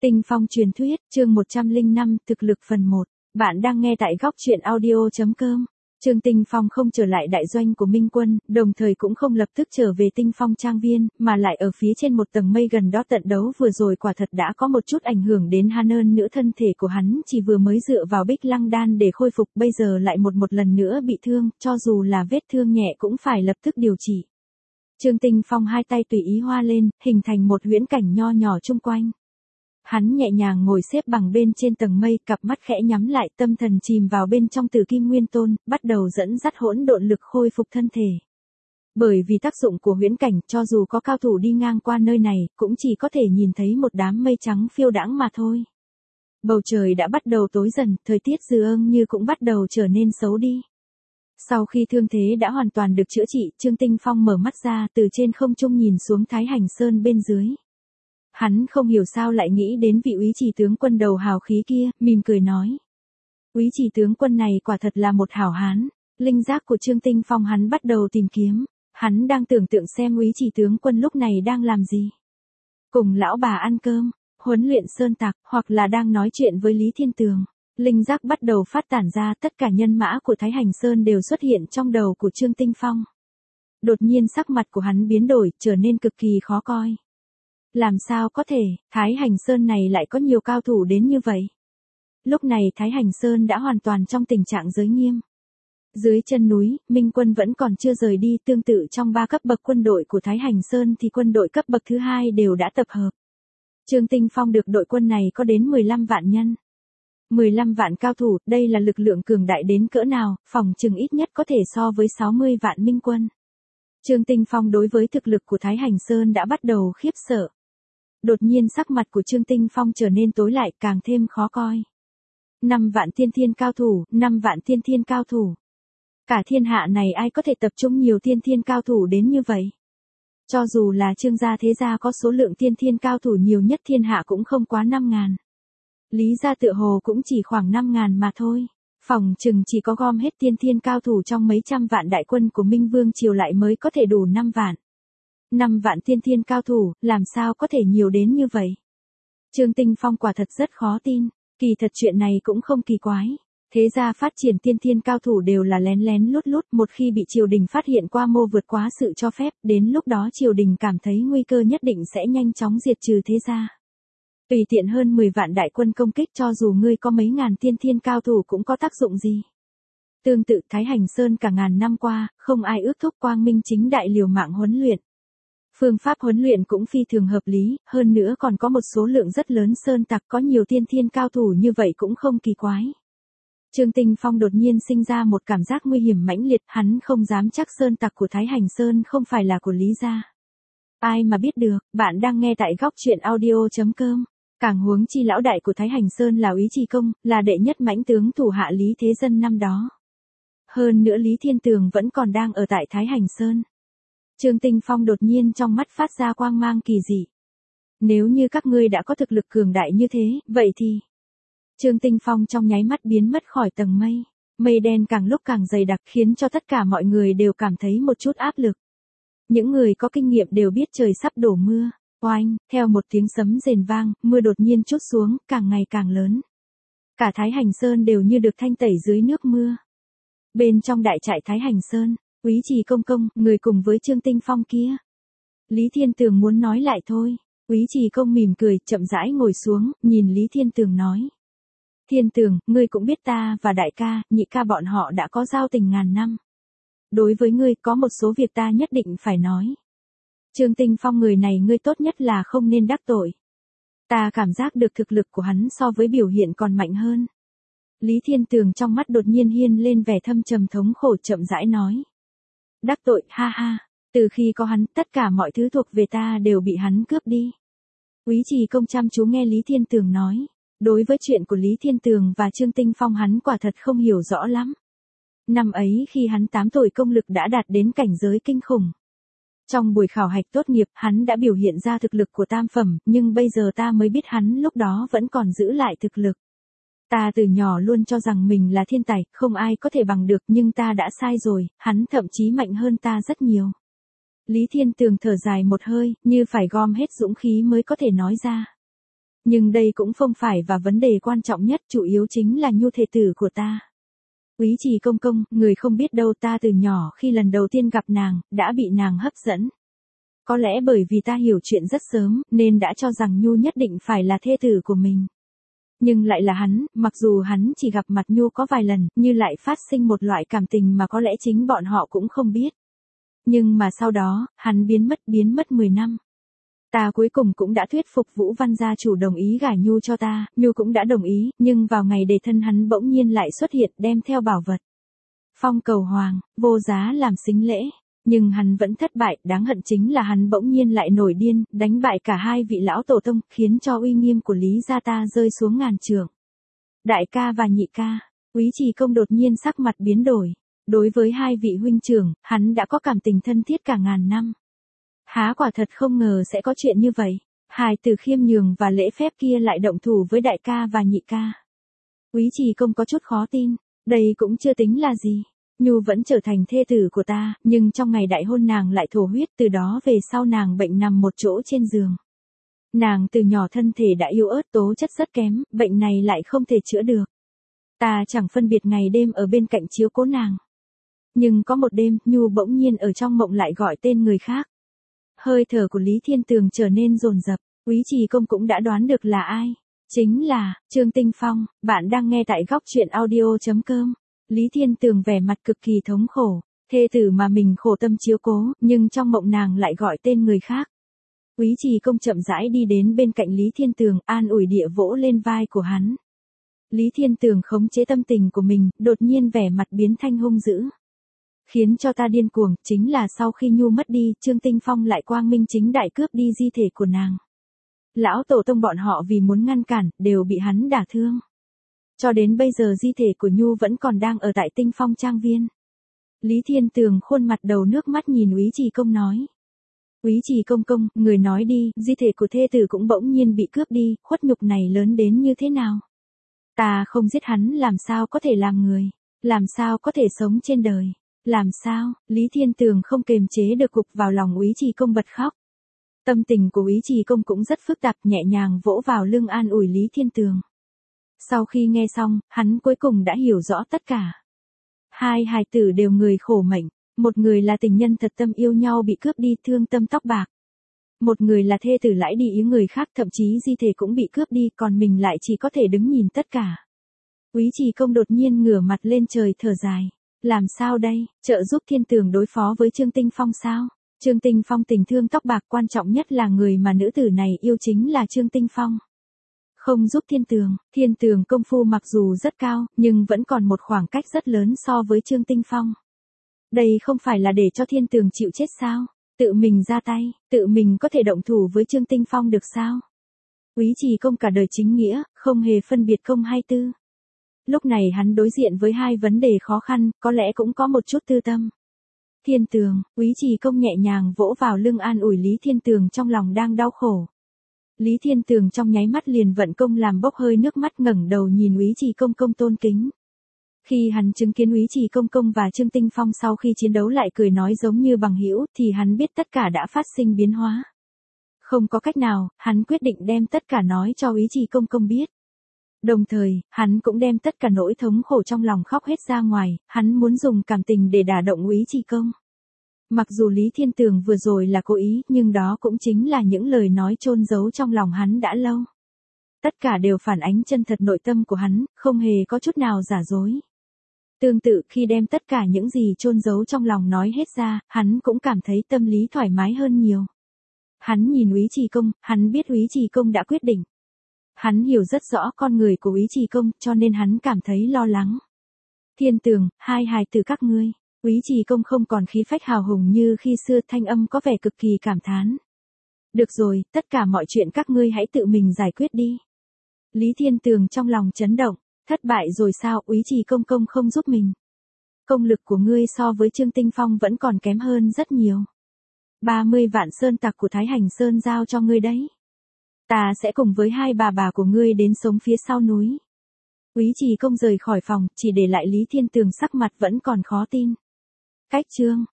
Tinh phong truyền thuyết, chương 105, thực lực phần 1. Bạn đang nghe tại góc truyện audio.com. Trương Tinh Phong không trở lại đại doanh của Minh Quân, đồng thời cũng không lập tức trở về Tinh Phong trang viên, mà lại ở phía trên một tầng mây gần đó tận đấu vừa rồi quả thật đã có một chút ảnh hưởng đến hắn, hơn nữa thân thể của hắn chỉ vừa mới dựa vào Bích Lăng Đan để khôi phục, bây giờ lại một lần nữa bị thương, cho dù là vết thương nhẹ cũng phải lập tức điều trị. Trương Tinh Phong hai tay tùy ý hoa lên, hình thành một huyễn cảnh nho nhỏ chung quanh. Hắn nhẹ nhàng ngồi xếp bằng bên trên tầng mây, cặp mắt khẽ nhắm lại, tâm thần chìm vào bên trong Tử Kim Nguyên Tôn, bắt đầu dẫn dắt hỗn độn lực khôi phục thân thể. Bởi vì tác dụng của huyễn cảnh, cho dù có cao thủ đi ngang qua nơi này, cũng chỉ có thể nhìn thấy một đám mây trắng phiêu đãng mà thôi. Bầu trời đã bắt đầu tối dần, thời tiết dường như cũng bắt đầu trở nên xấu đi. Sau khi thương thế đã hoàn toàn được chữa trị, Trương Tinh Phong mở mắt ra, từ trên không trung nhìn xuống Thái Hành Sơn bên dưới. Hắn không hiểu sao lại nghĩ đến vị úy chỉ tướng quân đầu hào khí kia, mỉm cười nói. Úy chỉ tướng quân này quả thật là một hảo hán. Linh giác của Trương Tinh Phong hắn bắt đầu tìm kiếm. Hắn đang tưởng tượng xem úy chỉ tướng quân lúc này đang làm gì. Cùng lão bà ăn cơm, huấn luyện sơn tặc, hoặc là đang nói chuyện với Lý Thiên Tường. Linh giác bắt đầu phát tản ra, tất cả nhân mã của Thái Hành Sơn đều xuất hiện trong đầu của Trương Tinh Phong. Đột nhiên sắc mặt của hắn biến đổi, trở nên cực kỳ khó coi. Làm sao có thể, Thái Hành Sơn này lại có nhiều cao thủ đến như vậy? Lúc này Thái Hành Sơn đã hoàn toàn trong tình trạng giới nghiêm. Dưới chân núi, Minh Quân vẫn còn chưa rời đi, tương tự trong 3 cấp bậc quân đội của Thái Hành Sơn thì quân đội cấp bậc thứ 2 đều đã tập hợp. Trương Tinh Phong được đội quân này có đến 15 vạn nhân. 15 vạn cao thủ, đây là lực lượng cường đại đến cỡ nào, phòng chừng ít nhất có thể so với 60 vạn Minh Quân. Trương Tinh Phong đối với thực lực của Thái Hành Sơn đã bắt đầu khiếp sợ. Đột nhiên sắc mặt của Trương Tinh Phong trở nên tối lại, càng thêm khó coi. 5 vạn thiên cao thủ, 5 vạn thiên cao thủ. Cả thiên hạ này ai có thể tập trung nhiều thiên cao thủ đến như vậy? Cho dù là Trương gia thế gia có số lượng thiên cao thủ nhiều nhất thiên hạ cũng không quá 5.000. Lý gia tựa hồ cũng chỉ khoảng 5.000 mà thôi. Phòng chừng chỉ có gom hết thiên cao thủ trong mấy trăm vạn đại quân của Minh Vương Triều lại mới có thể đủ 5 vạn. 5 vạn thiên cao thủ, làm sao có thể nhiều đến như vậy? Trương Tinh Phong quả thật rất khó tin, kỳ thật chuyện này cũng không kỳ quái. Thế ra phát triển thiên cao thủ đều là lén lén lút lút, một khi bị triều đình phát hiện qua mô vượt quá sự cho phép, đến lúc đó triều đình cảm thấy nguy cơ nhất định sẽ nhanh chóng diệt trừ thế gia. Tùy tiện hơn 10 vạn đại quân công kích cho dù ngươi có mấy ngàn thiên cao thủ cũng có tác dụng gì. Tương tự Thái Hành Sơn cả ngàn năm qua, không ai ước thúc quang minh chính đại liều mạng huấn luyện. Phương pháp huấn luyện cũng phi thường hợp lý, hơn nữa còn có một số lượng rất lớn sơn tặc có nhiều thiên cao thủ như vậy cũng không kỳ quái. Trương Tinh Phong đột nhiên sinh ra một cảm giác nguy hiểm mãnh liệt, hắn không dám chắc sơn tặc của Thái Hành Sơn không phải là của Lý gia. Ai mà biết được, bạn đang nghe tại góc truyện audio.com. Càng huống chi lão đại của Thái Hành Sơn là Úy Trì Công, là đệ nhất mãnh tướng thủ hạ Lý Thế Dân năm đó. Hơn nữa Lý Thiên Tường vẫn còn đang ở tại Thái Hành Sơn. Trương Tinh Phong đột nhiên trong mắt phát ra quang mang kỳ dị. Nếu như các ngươi đã có thực lực cường đại như thế, vậy thì... Trương Tinh Phong trong nháy mắt biến mất khỏi tầng mây. Mây đen càng lúc càng dày đặc khiến cho tất cả mọi người đều cảm thấy một chút áp lực. Những người có kinh nghiệm đều biết trời sắp đổ mưa. Oanh, theo một tiếng sấm rền vang, mưa đột nhiên trút xuống, càng ngày càng lớn. Cả Thái Hành Sơn đều như được thanh tẩy dưới nước mưa. Bên trong đại trại Thái Hành Sơn, Úy Trì Công, người cùng với Trương Tinh Phong kia. Lý Thiên Tường muốn nói lại thôi. Úy Trì Công mỉm cười, chậm rãi ngồi xuống, nhìn Lý Thiên Tường nói. Thiên Tường, ngươi cũng biết ta và đại ca, nhị ca bọn họ đã có giao tình ngàn năm. Đối với ngươi có một số việc ta nhất định phải nói. Trương Tinh Phong người này ngươi tốt nhất là không nên đắc tội. Ta cảm giác được thực lực của hắn so với biểu hiện còn mạnh hơn. Lý Thiên Tường trong mắt đột nhiên hiên lên vẻ thâm trầm thống khổ, chậm rãi nói. Đắc tội, ha ha, từ khi có hắn, tất cả mọi thứ thuộc về ta đều bị hắn cướp đi. Úy Trì Công chăm chú nghe Lý Thiên Tường nói. Đối với chuyện của Lý Thiên Tường và Trương Tinh Phong hắn quả thật không hiểu rõ lắm. Năm ấy khi hắn 8 tuổi công lực đã đạt đến cảnh giới kinh khủng. Trong buổi khảo hạch tốt nghiệp hắn đã biểu hiện ra thực lực của tam phẩm, nhưng bây giờ ta mới biết hắn lúc đó vẫn còn giữ lại thực lực. Ta từ nhỏ luôn cho rằng mình là thiên tài, không ai có thể bằng được, nhưng ta đã sai rồi, hắn thậm chí mạnh hơn ta rất nhiều. Lý Thiên Tường thở dài một hơi, như phải gom hết dũng khí mới có thể nói ra. Nhưng đây cũng không phải và vấn đề quan trọng nhất, chủ yếu chính là Nhu thê tử của ta. Úy Trì công công, người không biết đâu, ta từ nhỏ khi lần đầu tiên gặp nàng, đã bị nàng hấp dẫn. Có lẽ bởi vì ta hiểu chuyện rất sớm, nên đã cho rằng Nhu nhất định phải là thê tử của mình. Nhưng lại là hắn, mặc dù hắn chỉ gặp mặt Nhu có vài lần, như lại phát sinh một loại cảm tình mà có lẽ chính bọn họ cũng không biết. Nhưng mà sau đó, hắn biến mất 10 năm. Ta cuối cùng cũng đã thuyết phục Vũ Văn gia chủ đồng ý gả Nhu cho ta, Nhu cũng đã đồng ý, nhưng vào ngày đề thân hắn bỗng nhiên lại xuất hiện đem theo bảo vật. Phong cầu hoàng, vô giá làm sính lễ. Nhưng hắn vẫn thất bại, đáng hận chính là hắn bỗng nhiên lại nổi điên, đánh bại cả hai vị lão tổ tông, khiến cho uy nghiêm của Lý gia ta rơi xuống ngàn trượng. Đại ca và nhị ca, Úy Trì công đột nhiên sắc mặt biến đổi. Đối với hai vị huynh trưởng, hắn đã có cảm tình thân thiết cả ngàn năm. Há quả thật không ngờ sẽ có chuyện như vậy. Hài tử khiêm nhường và lễ phép kia lại động thủ với đại ca và nhị ca. Úy Trì công có chút khó tin, đây cũng chưa tính là gì. Nhu vẫn trở thành thê tử của ta, nhưng trong ngày đại hôn nàng lại thổ huyết, từ đó về sau nàng bệnh nằm một chỗ trên giường. Nàng từ nhỏ thân thể đã yếu ớt, tố chất rất kém, bệnh này lại không thể chữa được. Ta chẳng phân biệt ngày đêm ở bên cạnh chiếu cố nàng. Nhưng có một đêm, Nhu bỗng nhiên ở trong mộng lại gọi tên người khác. Hơi thở của Lý Thiên Tường trở nên dồn dập, Úy Trì công cũng đã đoán được là ai. Chính là Trương Tinh Phong. Bạn đang nghe tại góc truyện audio.com. Lý Thiên Tường vẻ mặt cực kỳ thống khổ, thê tử mà mình khổ tâm chiếu cố, nhưng trong mộng nàng lại gọi tên người khác. Úy Trì công chậm rãi đi đến bên cạnh Lý Thiên Tường, an ủi địa vỗ lên vai của hắn. Lý Thiên Tường khống chế tâm tình của mình, đột nhiên vẻ mặt biến thanh hung dữ. Khiến cho ta điên cuồng, chính là sau khi Nhu mất đi, Trương Tinh Phong lại quang minh chính đại cướp đi di thể của nàng. Lão tổ tông bọn họ vì muốn ngăn cản, đều bị hắn đả thương. Cho đến bây giờ di thể của Nhu vẫn còn đang ở tại Tinh Phong Trang Viên. Lý Thiên Tường khuôn mặt đầu nước mắt nhìn Úy Trì công nói. Úy Trì công, người nói đi, di thể của thê tử cũng bỗng nhiên bị cướp đi, khuất nhục này lớn đến như thế nào? Ta không giết hắn làm sao có thể làm người, làm sao có thể sống trên đời, làm sao? Lý Thiên Tường không kềm chế được gục vào lòng Úy Trì công bật khóc. Tâm tình của Úy Trì công cũng rất phức tạp, nhẹ nhàng vỗ vào lưng an ủi Lý Thiên Tường. Sau khi nghe xong, hắn cuối cùng đã hiểu rõ tất cả. Hai hài tử đều người khổ mệnh, một người là tình nhân thật tâm yêu nhau bị cướp đi thương tâm tóc bạc. Một người là thê tử lãi đi ý người khác, thậm chí di thể cũng bị cướp đi, còn mình lại chỉ có thể đứng nhìn tất cả. Úy Trì công đột nhiên ngửa mặt lên trời thở dài. Làm sao đây, trợ giúp Thiên Tường đối phó với Trương Tinh Phong sao? Trương Tinh Phong tình thương tóc bạc, quan trọng nhất là người mà nữ tử này yêu chính là Trương Tinh Phong. Không giúp Thiên Tường công phu mặc dù rất cao, nhưng vẫn còn một khoảng cách rất lớn so với Trương Tinh Phong. Đây không phải là để cho Thiên Tường chịu chết sao? Tự mình ra tay, tự mình có thể động thủ với Trương Tinh Phong được sao? Úy Trì công cả đời chính nghĩa, không hề phân biệt công hay tư. Lúc này hắn đối diện với hai vấn đề khó khăn, có lẽ cũng có một chút tư tâm. Thiên Tường, Úy Trì công nhẹ nhàng vỗ vào lưng an ủi Lý Thiên Tường trong lòng đang đau khổ. Lý Thiên Tường trong nháy mắt liền vận công làm bốc hơi nước mắt, ngẩng đầu nhìn Úy Trì công tôn kính. Khi hắn chứng kiến Úy Trì công và Trương Tinh Phong sau khi chiến đấu lại cười nói giống như bằng hữu, thì hắn biết tất cả đã phát sinh biến hóa. Không có cách nào, hắn quyết định đem tất cả nói cho Úy Trì công biết. Đồng thời, hắn cũng đem tất cả nỗi thống khổ trong lòng khóc hết ra ngoài, hắn muốn dùng cảm tình để đả động Úy Trì công. Mặc dù Lý Thiên Tường vừa rồi là cố ý, nhưng đó cũng chính là những lời nói chôn giấu trong lòng hắn đã lâu. Tất cả đều phản ánh chân thật nội tâm của hắn, không hề có chút nào giả dối. Tương tự khi đem tất cả những gì chôn giấu trong lòng nói hết ra, hắn cũng cảm thấy tâm lý thoải mái hơn nhiều. Hắn nhìn Úy Trì công, hắn biết Úy Trì công đã quyết định. Hắn hiểu rất rõ con người của Úy Trì công, cho nên hắn cảm thấy lo lắng. Thiên Tường, hai hài tử các ngươi. Úy Trì công không còn khí phách hào hùng như khi xưa, thanh âm có vẻ cực kỳ cảm thán. Được rồi, tất cả mọi chuyện các ngươi hãy tự mình giải quyết đi. Lý Thiên Tường trong lòng chấn động, thất bại rồi sao? Úy Trì công không giúp mình. Công lực của ngươi so với Trương Tinh Phong vẫn còn kém hơn rất nhiều. 30 vạn sơn tặc của Thái Hành Sơn giao cho ngươi đấy. Ta sẽ cùng với hai bà của ngươi đến sống phía sau núi. Úy Trì công rời khỏi phòng, chỉ để lại Lý Thiên Tường sắc mặt vẫn còn khó tin. Cách chương